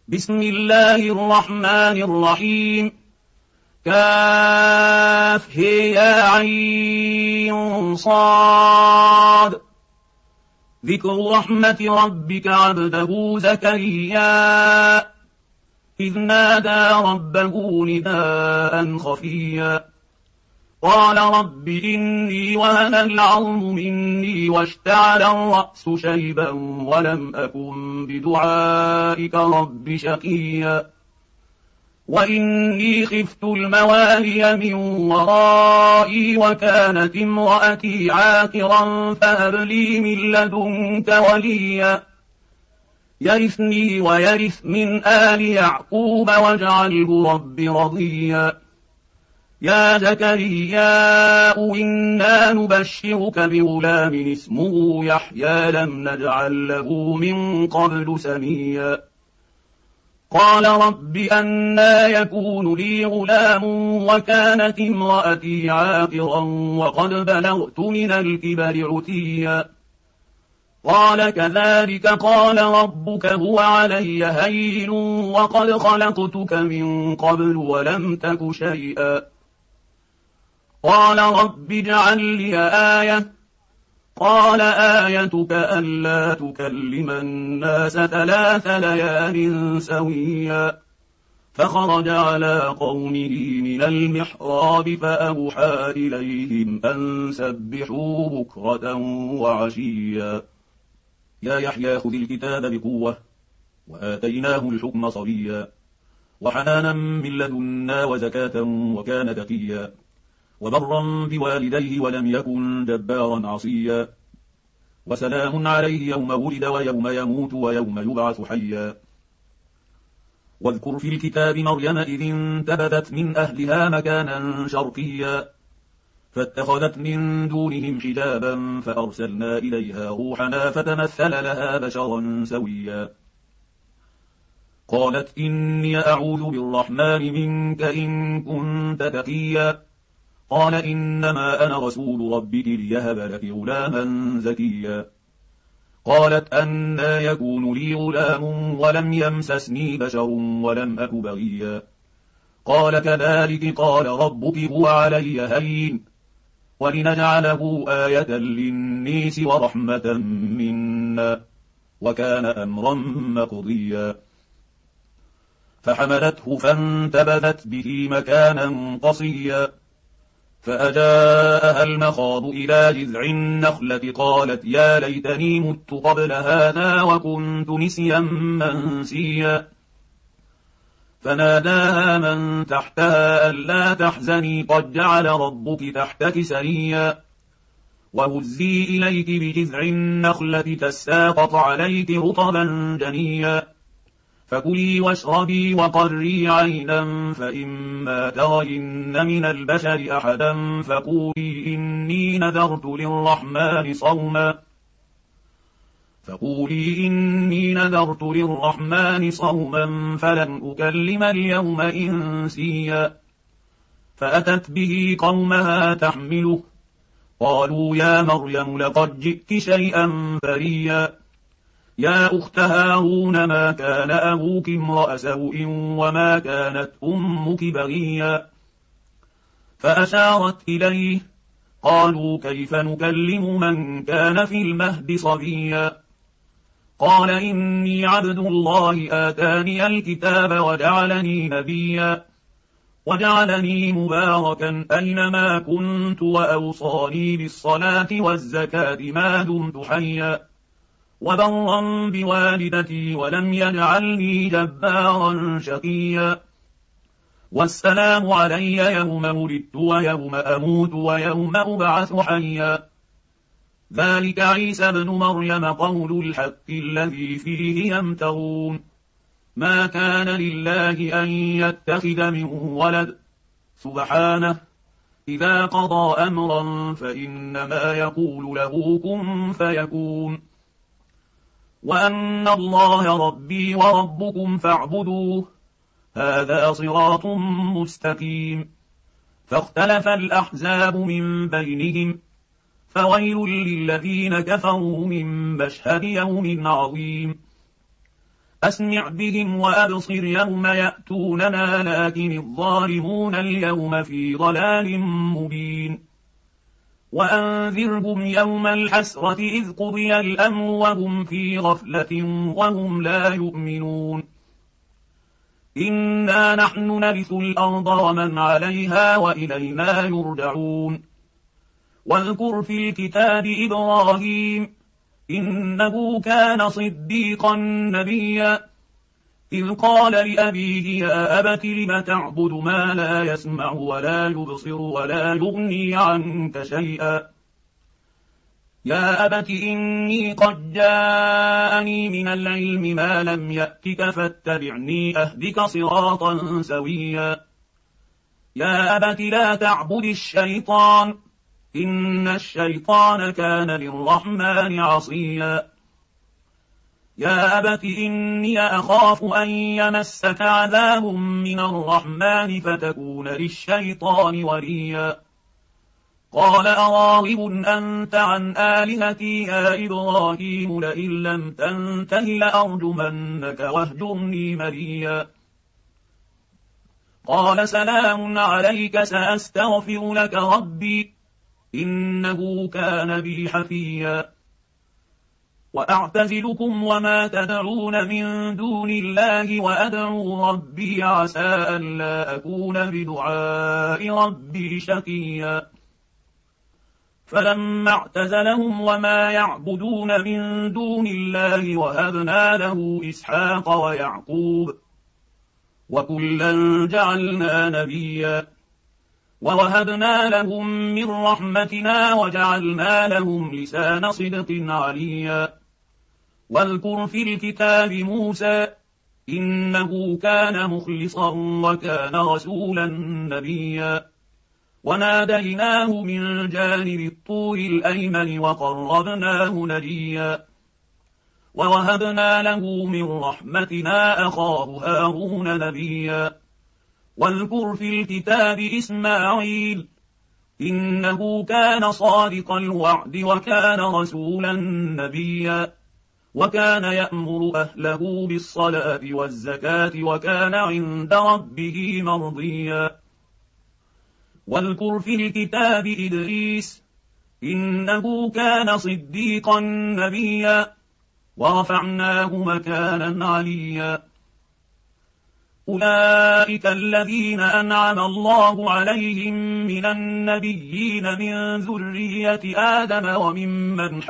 بسم الله الرحمن الرحيم. كاف يا عين صاد. ذكر رحمة ربك عبده زكريا إذ نادى ربه نداء خفيا قال رب إني وهن العظم مني واشتعل الرأس شيبا ولم أكن بدعائك رب شقيا وإني خفت الموالي من ورائي وكانت امرأتي عاقرا فهب لي من لدنك وليا يرثني ويرث من آل يعقوب واجعله رب رضيا يا زكريا إنا نبشرك بغلام اسمه يحيى لم نجعل له من قبل سميا قال رب أنى يكون لي غلام وكانت امرأتي عاقرا وقد بلغت من الكبر عتيا قال كذلك قال ربك هو علي هين وقد خلقتك من قبل ولم تك شيئا قال رب اجعل لي آية قال آيتك ألا تكلم الناس 3 ليال سويا فخرج على قومه من المحراب فأوحى إليهم أن سبحوا بكرة وعشيا يا يحيى خذ الكتاب بقوة وآتيناه الحكم صبيا وحنانا من لدنا وزكاة وكان تقيا وبرا بوالديه ولم يكن جبارا عصيا وسلام عليه يوم ولد ويوم يموت ويوم يبعث حيا واذكر في الكتاب مريم إذ انتبذت من أهلها مكانا شرقيا فاتخذت من دونهم حجابا فأرسلنا إليها روحنا فتمثل لها بشرا سويا قالت إني أعوذ بالرحمن منك إن كنت تقيا قال إنما أنا رسول ربك ليهب لك غلاما زكيا قالت أنى يكون لي غلام ولم يمسسني بشر ولم أك بغيا قال كذلك قال ربك هو علي هين ولنجعله آية للنيس ورحمة منا وكان أمرا مقضيا فحملته فانتبذت به مكانا قصيا فأجاءها المخاض إلى جذع النخلة قالت يا ليتني مت قبل هذا وكنت نسيا منسيا فناداها من تحتها ألا تحزني قد جعل ربك تحتك سريا وهزي إليك بجذع النخلة تساقط عليك رطبا جنيا فكلي واشربي وقري عينا فإما ترين من البشر أحدا فقولي إني نذرت للرحمن صوما فلن أكلم اليوم إنسيا فأتت به قومها تحمله قالوا يا مريم لقد جئت شيئا فريا يا أخت هارون ما كان أبوك امرأ سوء وما كانت أمك بغيا فأشارت إليه قالوا كيف نكلم من كان في المهد صبيا قال إني عبد الله آتاني الكتاب وجعلني نبيا وجعلني مباركا أينما كنت وأوصاني بالصلاة والزكاة ما دمت حيا وبرا بوالدتي ولم يجعلني جبارا شقيا والسلام علي يوم ولدت ويوم أموت ويوم أبعث حيا ذلك عيسى ابن مريم قول الحق الذي فيه يمترون ما كان لله أن يتخذ من ولد سبحانه إذا قضى أمرا فإنما يقول له كن فيكون وأن الله ربي وربكم فاعبدوه هذا صراط مستقيم فاختلف الأحزاب من بينهم فويل للذين كفروا من مشهد يوم عظيم أسمع بهم وأبصر يوم يأتوننا لكن الظالمون اليوم في ضلال مبين وأنذرهم يوم الحسرة إذ قضي الأمر وهم في غفلة وهم لا يؤمنون إنا نحن نرث الأرض ومن عليها وإلينا يرجعون واذكر في الكتاب إبراهيم إنه كان صديقا نبيا إذ قال لأبيه يا أبت لم تعبد ما لا يسمع ولا يبصر ولا يغني عنك شيئا يا أبت إني قد جاءني من العلم ما لم يأتك فاتبعني أهدك صراطا سويا يا أبت لا تعبد الشيطان إن الشيطان كان للرحمن عصيا يا أبت إني أخاف أن يمسك عذاب من الرحمن فتكون للشيطان وليا قال أراغب أنت عن آلهتي يا إبراهيم لئن لم تنته لأرجمنك واهجرني مليا قال سلام عليك سأستغفر لك ربي إنه كان بي حفيا وأعتزلكم وما تدعون من دون الله وأدعو ربي عسى ألا أكون بدعاء ربي شقيا فلما اعتزلهم وما يعبدون من دون الله وهبنا له إسحاق ويعقوب وكلا جعلنا نبيا ووهبنا لهم من رحمتنا وجعلنا لهم لسان صدق عليا واذكر في الكتاب موسى إنه كان مخلصا وكان رسولا نبيا وناديناه من جانب الطور الأيمن وقربناه نجيا ووهبنا له من رحمتنا أخاه هارون نبيا واذكر في الكتاب إسماعيل إنه كان صادق الوعد وكان رسولا نبيا وكان يأمر أهله بالصلاة والزكاة وكان عند ربه مرضيا واذكر في الكتاب إدريس إنه كان صديقا نبيا ورفعناه مكانا عليا أولئك الذين أنعم الله عليهم من النبيين من ذرية آدم وممن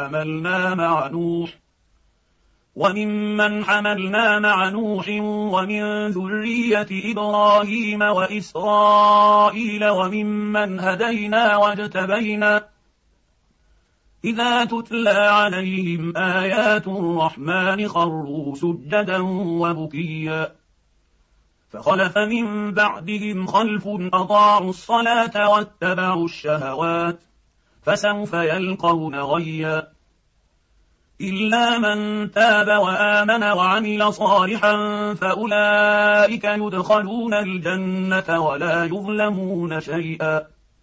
حملنا مع نوح ومن ذرية إبراهيم وإسرائيل وممن هدينا واجتبينا إذا تتلى عليهم آيات الرحمن خروا سجدا وبكيا فخلف من بعدهم خلف أضاعوا الصلاة واتبعوا الشهوات فسوف يلقون غيا إلا من تاب وآمن وعمل صالحا فأولئك يدخلون الجنة ولا يظلمون شيئا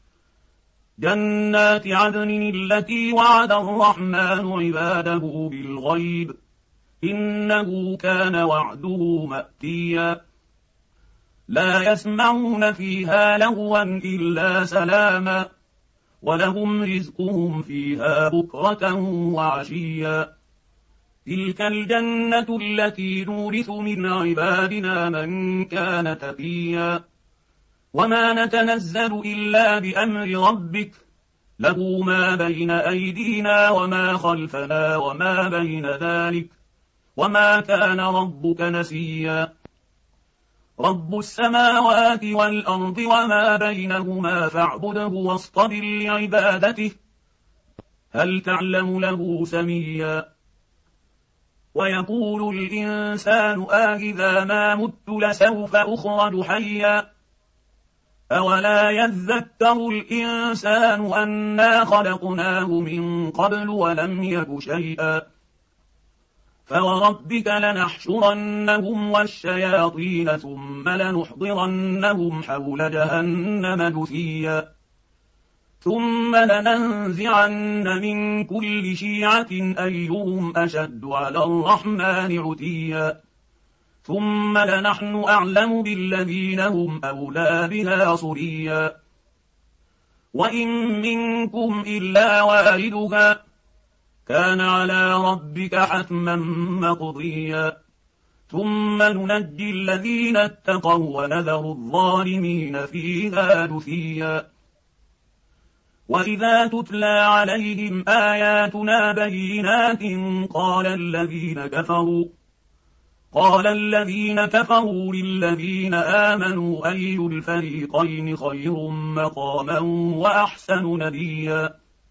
جنات عدن التي وعد الرحمن عباده بالغيب إنه كان وعده مأتيا لا يسمعون فيها لغوا إلا سلاما ولهم رزقهم فيها بكرة وعشيا تلك الجنة التي نورث من عبادنا من كان تقيا وما نتنزل إلا بأمر ربك له ما بين أيدينا وما خلفنا وما بين ذلك وما كان ربك نسيا رب السماوات والأرض وما بينهما فاعبده واصطبر لعبادته هل تعلم له سميا ويقول الإنسان إذا ما مت لسوف أخرج حيا أولا يذكر الإنسان أنا خلقناه من قبل ولم يك شيئا فوربك لنحشرنهم والشياطين ثم لنحضرنهم حول جهنم جثيا ثم لننزعن من كل شيعة أيهم أشد على الرحمن عتيا ثم لنحن أعلم بالذين هم أولى بها صليا وإن منكم إلا واردها كان على ربك حتما مقضيا ثم ننجي الذين اتقوا ونذر الظالمين فيها جثيا وإذا تتلى عليهم آياتنا بينات قال الذين كفروا للذين آمنوا أي الفريقين خير مقاما وأحسن نديا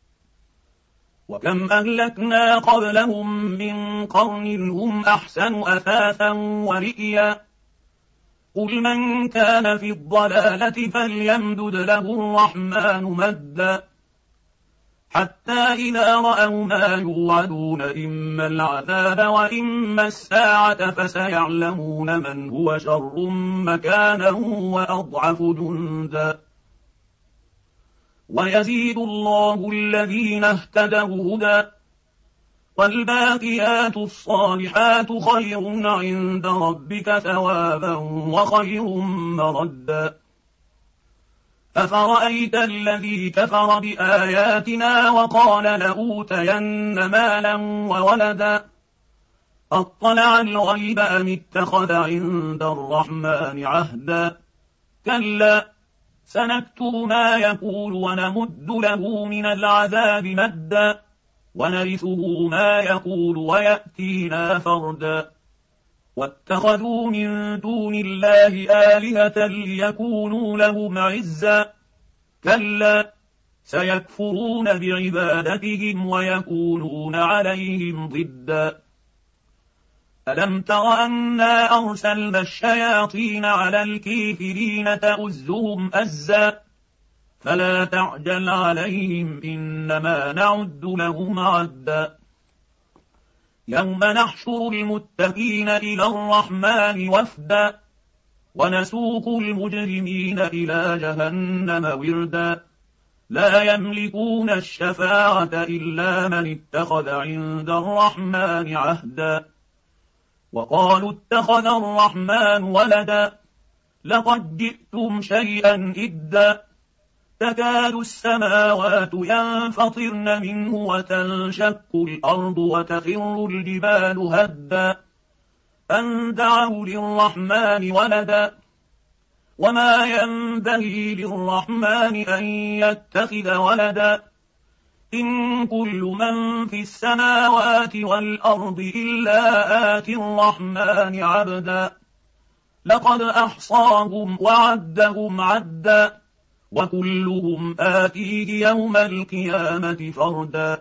وكم أهلكنا قبلهم من قرن هم أحسن أثاثا ورئيا قل من كان في الضلالة فليمدد له الرحمن مدا حتى إذا رأوا ما يوعدون إما العذاب وإما الساعة فسيعلمون من هو شر مكانا وأضعف جندا ويزيد الله الذين اهتدوا هدى والباقيات الصالحات خير عند ربك ثوابا وخير مردا أفرأيت الذي كفر بآياتنا وقال لأوتين مالا وولدا أطلع الغيب أم اتخذ عند الرحمن عهدا كلا سنكتب ما يقول ونمد له من العذاب مدا ونرثه ما يقول ويأتينا فردا واتخذوا من دون الله آلهة ليكونوا لهم عزا كلا سيكفرون بعبادتهم ويكونون عليهم ضدا ألم تر أنا أرسلنا الشياطين على الكافرين تؤزهم أزا فلا تعجل عليهم إنما نعد لهم عدا يوم نحشر المتقين إلى الرحمن وفدا ونسوق المجرمين إلى جهنم وردا لا يملكون الشفاعة إلا من اتخذ عند الرحمن عهدا وقالوا اتخذ الرحمن ولدا لقد جئتم شيئا إدا تكاد السماوات ينفطرن منه وتنشق الأرض وتخر الجبال هدا أن دعوا للرحمن ولدا وما ينبغي للرحمن أن يتخذ ولدا إن كل من في السماوات والأرض إلا آتي الرحمن عبدا لقد أحصاهم وعدهم عدا وكلهم آتيه يوم القيامة فردا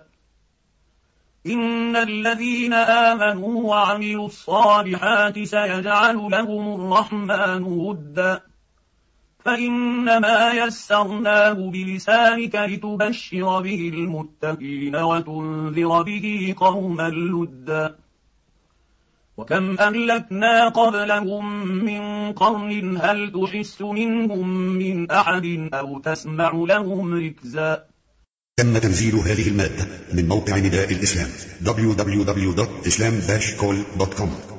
إن الذين آمنوا وعملوا الصالحات سيجعل لهم الرحمن ودا فإنما يسرناه بلسانك لتبشر به المتقين وتنذر به قوما لدا وكم أهلكنا قبلهم من قرن هل تحس منهم من أحد أو تسمع لهم ركزا. تم تنزيل هذه المادة من موقع نداء الإسلام www.islam-call.com